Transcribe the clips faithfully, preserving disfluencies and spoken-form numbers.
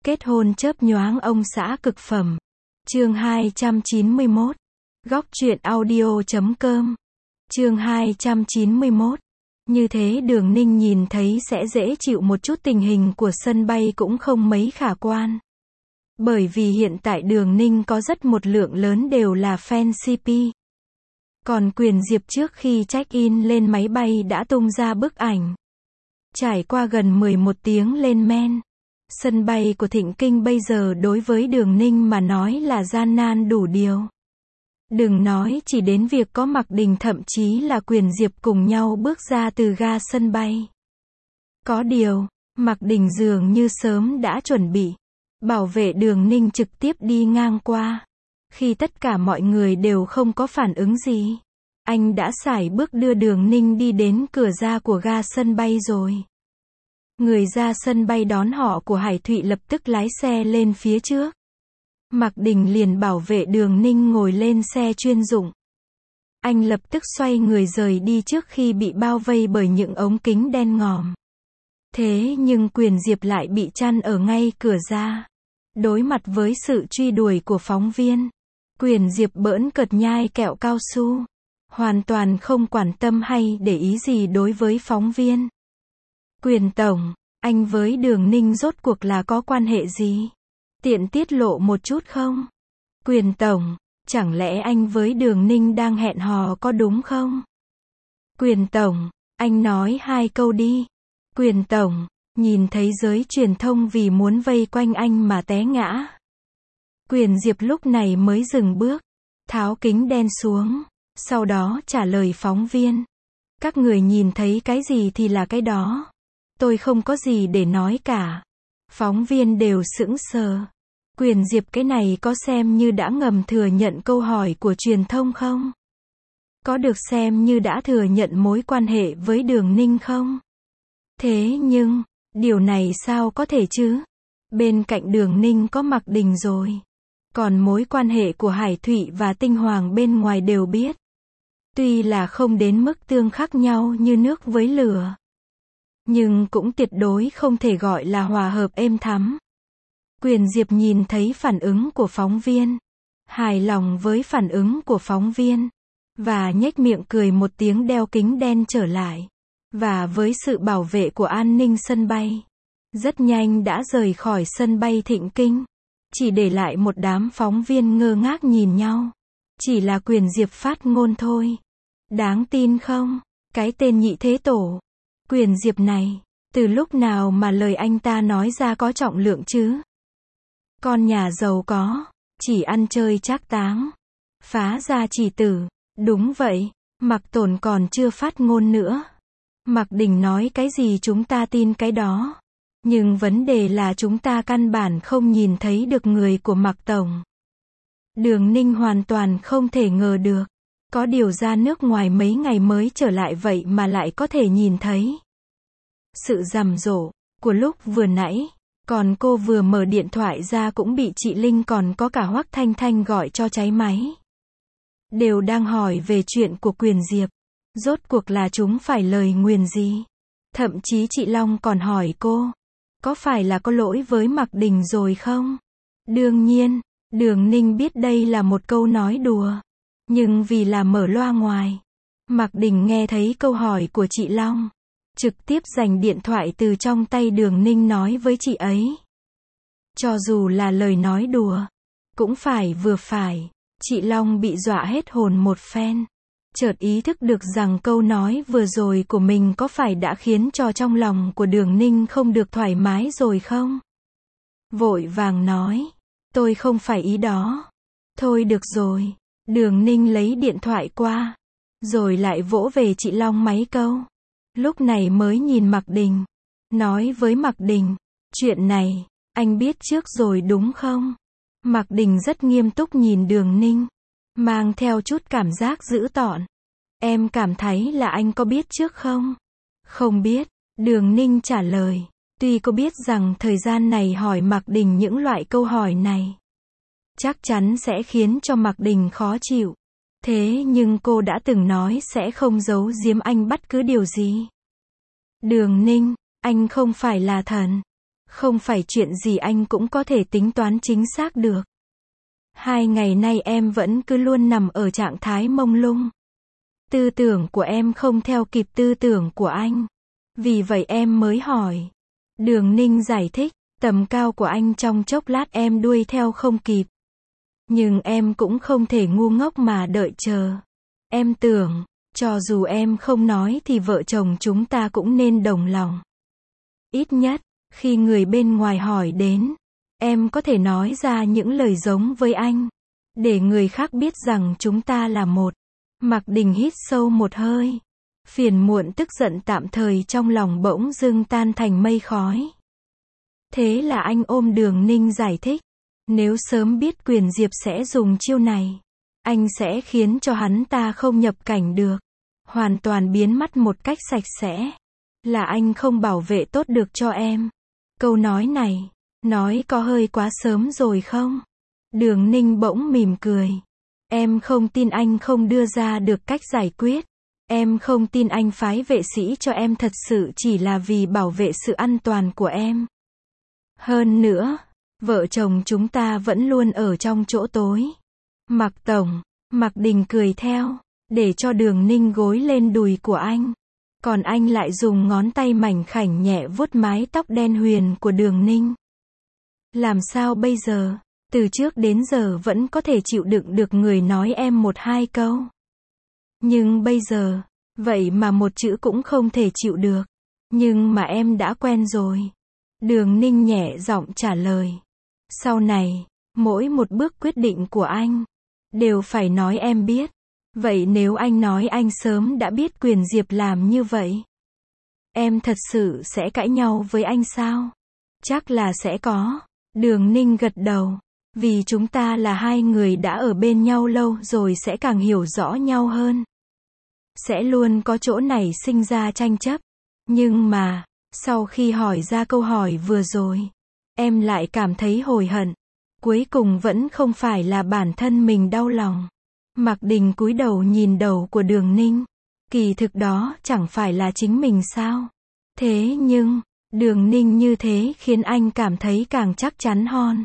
Kết hôn chớp nhoáng ông xã cực phẩm. Chương hai trăm chín mươi mốt. Góc truyện audio chấm com. Chương hai trăm chín mươi mốt. Như thế Đường Ninh nhìn thấy sẽ dễ chịu một chút, tình hình của sân bay cũng không mấy khả quan. Bởi vì hiện tại Đường Ninh có rất một lượng lớn đều là fan xê pê. Còn Quyền Diệp trước khi check-in lên máy bay đã tung ra bức ảnh. Trải qua gần mười một tiếng lên men, sân bay của Thịnh Kinh bây giờ đối với Đường Ninh mà nói là gian nan đủ điều. Đừng nói chỉ đến việc có Mạc Đình, thậm chí là Quyền Diệp cùng nhau bước ra từ ga sân bay. Có điều, Mạc Đình dường như sớm đã chuẩn bị, bảo vệ Đường Ninh trực tiếp đi ngang qua. Khi tất cả mọi người đều không có phản ứng gì, anh đã sải bước đưa Đường Ninh đi đến cửa ra của ga sân bay rồi. Người ra sân bay đón họ của Hải Thụy lập tức lái xe lên phía trước. Mạc Đình liền bảo vệ Đường Ninh ngồi lên xe chuyên dụng. Anh lập tức xoay người rời đi trước khi bị bao vây bởi những ống kính đen ngòm. Thế nhưng Quyền Diệp lại bị chặn ở ngay cửa ra. Đối mặt với sự truy đuổi của phóng viên, Quyền Diệp bỡn cợt nhai kẹo cao su, hoàn toàn không quan tâm hay để ý gì đối với phóng viên. Quyền tổng, anh với Đường Ninh rốt cuộc là có quan hệ gì? Tiện tiết lộ một chút không? Quyền tổng, chẳng lẽ anh với Đường Ninh đang hẹn hò có đúng không? Quyền tổng, anh nói hai câu đi. Quyền tổng, nhìn thấy giới truyền thông vì muốn vây quanh anh mà té ngã. Quyền Diệp lúc này mới dừng bước, tháo kính đen xuống, sau đó trả lời phóng viên. Các người nhìn thấy cái gì thì là cái đó. Tôi không có gì để nói cả. Phóng viên đều sững sờ. Quyền Diệp cái này có xem như đã ngầm thừa nhận câu hỏi của truyền thông không? Có được xem như đã thừa nhận mối quan hệ với Đường Ninh không? Thế nhưng, điều này sao có thể chứ? Bên cạnh Đường Ninh có Mạc Đình rồi. Còn mối quan hệ của Hải Thụy và Tinh Hoàng bên ngoài đều biết. Tuy là không đến mức tương khắc nhau như nước với lửa, nhưng cũng tuyệt đối không thể gọi là hòa hợp êm thắm. Quyền Diệp nhìn thấy phản ứng của phóng viên, hài lòng với phản ứng của phóng viên, và nhếch miệng cười một tiếng đeo kính đen trở lại. Và với sự bảo vệ của an ninh sân bay, rất nhanh đã rời khỏi sân bay Thịnh Kinh. Chỉ để lại một đám phóng viên ngơ ngác nhìn nhau. Chỉ là Quyền Diệp phát ngôn thôi. Đáng tin không? Cái tên nhị thế tổ. Quyền Diệp này, từ lúc nào mà lời anh ta nói ra có trọng lượng chứ? Con nhà giàu có, chỉ ăn chơi trác táng, phá gia chỉ tử. Đúng vậy, Mạc Tồn còn chưa phát ngôn nữa. Mạc Đình nói cái gì chúng ta tin cái đó. Nhưng vấn đề là chúng ta căn bản không nhìn thấy được người của Mạc Tổng. Đường Ninh hoàn toàn không thể ngờ được. Có điều ra nước ngoài mấy ngày mới trở lại vậy mà lại có thể nhìn thấy. Sự rằm rộ của lúc vừa nãy, còn cô vừa mở điện thoại ra cũng bị chị Linh còn có cả Hoắc Thanh Thanh gọi cho cháy máy. Đều đang hỏi về chuyện của Quyền Diệp. Rốt cuộc là chúng phải lời nguyền gì? Thậm chí chị Long còn hỏi cô, có phải là có lỗi với Mạc Đình rồi không? Đương nhiên, Đường Ninh biết đây là một câu nói đùa. Nhưng vì là mở loa ngoài, Mạc Đình nghe thấy câu hỏi của chị Long, trực tiếp giành điện thoại từ trong tay Đường Ninh nói với chị ấy. Cho dù là lời nói đùa, cũng phải vừa phải. Chị Long bị dọa hết hồn một phen. Chợt ý thức được rằng câu nói vừa rồi của mình có phải đã khiến cho trong lòng của Đường Ninh không được thoải mái rồi không? Vội vàng nói, tôi không phải ý đó. Thôi được rồi. Đường Ninh lấy điện thoại qua, rồi lại vỗ về chị Long mấy câu. Lúc này mới nhìn Mạc Đình, nói với Mạc Đình, chuyện này, anh biết trước rồi đúng không? Mạc Đình rất nghiêm túc nhìn Đường Ninh, mang theo chút cảm giác dữ tợn. Em cảm thấy là anh có biết trước không? Không biết, Đường Ninh trả lời. Tuy cô biết rằng thời gian này hỏi Mạc Đình những loại câu hỏi này chắc chắn sẽ khiến cho Mạc Đình khó chịu. Thế nhưng cô đã từng nói sẽ không giấu giếm anh bất cứ điều gì. Đường Ninh, anh không phải là thần. Không phải chuyện gì anh cũng có thể tính toán chính xác được. Hai ngày nay em vẫn cứ luôn nằm ở trạng thái mông lung. Tư tưởng của em không theo kịp tư tưởng của anh. Vì vậy em mới hỏi. Đường Ninh giải thích, tầm cao của anh trong chốc lát em đuổi theo không kịp. Nhưng em cũng không thể ngu ngốc mà đợi chờ. Em tưởng, cho dù em không nói thì vợ chồng chúng ta cũng nên đồng lòng. Ít nhất, khi người bên ngoài hỏi đến, em có thể nói ra những lời giống với anh. Để người khác biết rằng chúng ta là một. Mạc Đình hít sâu một hơi. Phiền muộn tức giận tạm thời trong lòng bỗng dưng tan thành mây khói. Thế là anh ôm Đường Ninh giải thích. Nếu sớm biết Quyền Diệp sẽ dùng chiêu này, anh sẽ khiến cho hắn ta không nhập cảnh được. Hoàn toàn biến mất một cách sạch sẽ. Là anh không bảo vệ tốt được cho em. Câu nói này, nói có hơi quá sớm rồi không? Đường Ninh bỗng mỉm cười. Em không tin anh không đưa ra được cách giải quyết. Em không tin anh phái vệ sĩ cho em thật sự chỉ là vì bảo vệ sự an toàn của em. Hơn nữa, vợ chồng chúng ta vẫn luôn ở trong chỗ tối. Mạc Tổng, Mạc Đình cười theo, để cho Đường Ninh gối lên đùi của anh. Còn anh lại dùng ngón tay mảnh khảnh nhẹ vuốt mái tóc đen huyền của Đường Ninh. Làm sao bây giờ? Từ trước đến giờ vẫn có thể chịu đựng được người nói em một hai câu. Nhưng bây giờ, vậy mà một chữ cũng không thể chịu được. Nhưng mà em đã quen rồi. Đường Ninh nhẹ giọng trả lời. Sau này, mỗi một bước quyết định của anh, đều phải nói em biết. Vậy nếu anh nói anh sớm đã biết Quyền Diệp làm như vậy, em thật sự sẽ cãi nhau với anh sao? Chắc là sẽ có. Đường Ninh gật đầu. Vì chúng ta là hai người đã ở bên nhau lâu rồi sẽ càng hiểu rõ nhau hơn. Sẽ luôn có chỗ này sinh ra tranh chấp. Nhưng mà, sau khi hỏi ra câu hỏi vừa rồi, em lại cảm thấy hối hận. Cuối cùng vẫn không phải là bản thân mình đau lòng. Mạc Đình cúi đầu nhìn đầu của Đường Ninh. Kỳ thực đó chẳng phải là chính mình sao? Thế nhưng, Đường Ninh như thế khiến anh cảm thấy càng chắc chắn hơn.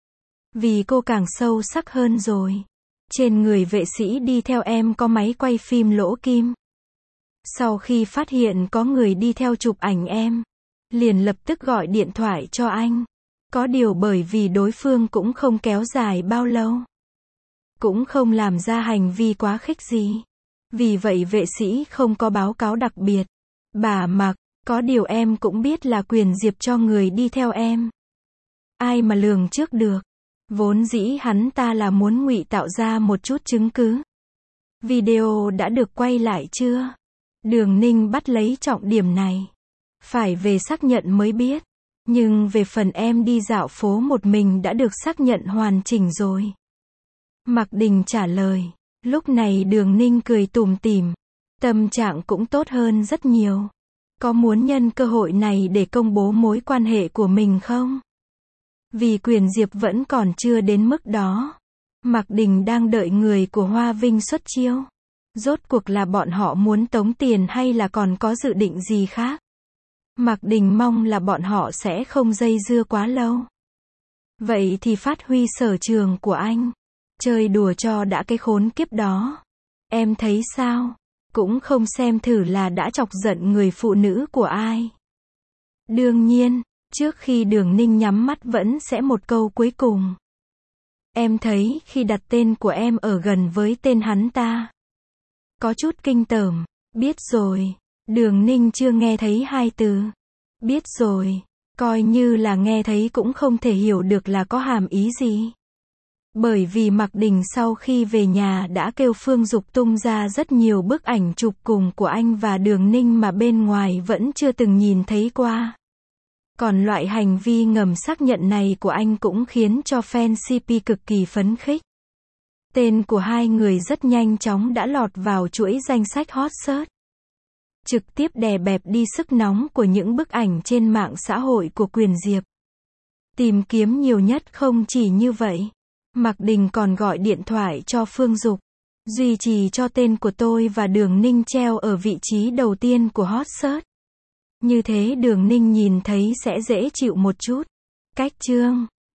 Vì cô càng sâu sắc hơn rồi. Trên người vệ sĩ đi theo em có máy quay phim lỗ kim. Sau khi phát hiện có người đi theo chụp ảnh em, liền lập tức gọi điện thoại cho anh. Có điều bởi vì đối phương cũng không kéo dài bao lâu, cũng không làm ra hành vi quá khích gì. Vì vậy vệ sĩ không có báo cáo đặc biệt. Bà Mạc, có điều em cũng biết là Quyền Diệp cho người đi theo em. Ai mà lường trước được. Vốn dĩ hắn ta là muốn ngụy tạo ra một chút chứng cứ. Video đã được quay lại chưa? Đường Ninh bắt lấy trọng điểm này. Phải về xác nhận mới biết. Nhưng về phần em đi dạo phố một mình đã được xác nhận hoàn chỉnh rồi. Mạc Đình trả lời. Lúc này Đường Ninh cười tủm tỉm. Tâm trạng cũng tốt hơn rất nhiều. Có muốn nhân cơ hội này để công bố mối quan hệ của mình không? Vì Quyền Diệp vẫn còn chưa đến mức đó. Mạc Đình đang đợi người của Hoa Vinh xuất chiêu. Rốt cuộc là bọn họ muốn tống tiền hay là còn có dự định gì khác? Mạc Đình mong là bọn họ sẽ không dây dưa quá lâu. Vậy thì phát huy sở trường của anh. Chơi đùa cho đã cái khốn kiếp đó. Em thấy sao? Cũng không xem thử là đã chọc giận người phụ nữ của ai. Đương nhiên, trước khi Đường Ninh nhắm mắt vẫn sẽ một câu cuối cùng. Em thấy khi đặt tên của em ở gần với tên hắn ta, có chút kinh tởm. Biết rồi. Đường Ninh chưa nghe thấy hai từ. Biết rồi. Coi như là nghe thấy cũng không thể hiểu được là có hàm ý gì. Bởi vì Mạc Đình sau khi về nhà đã kêu Phương Dục tung ra rất nhiều bức ảnh chụp cùng của anh và Đường Ninh mà bên ngoài vẫn chưa từng nhìn thấy qua. Còn loại hành vi ngầm xác nhận này của anh cũng khiến cho fan xê pê cực kỳ phấn khích. Tên của hai người rất nhanh chóng đã lọt vào chuỗi danh sách hot search. Trực tiếp đè bẹp đi sức nóng của những bức ảnh trên mạng xã hội của Quyền Diệp. Tìm kiếm nhiều nhất không chỉ như vậy. Mạc Đình còn gọi điện thoại cho Phương Dục. Duy trì cho tên của tôi và Đường Ninh treo ở vị trí đầu tiên của hot search. Như thế Đường Ninh nhìn thấy sẽ dễ chịu một chút. Cách chương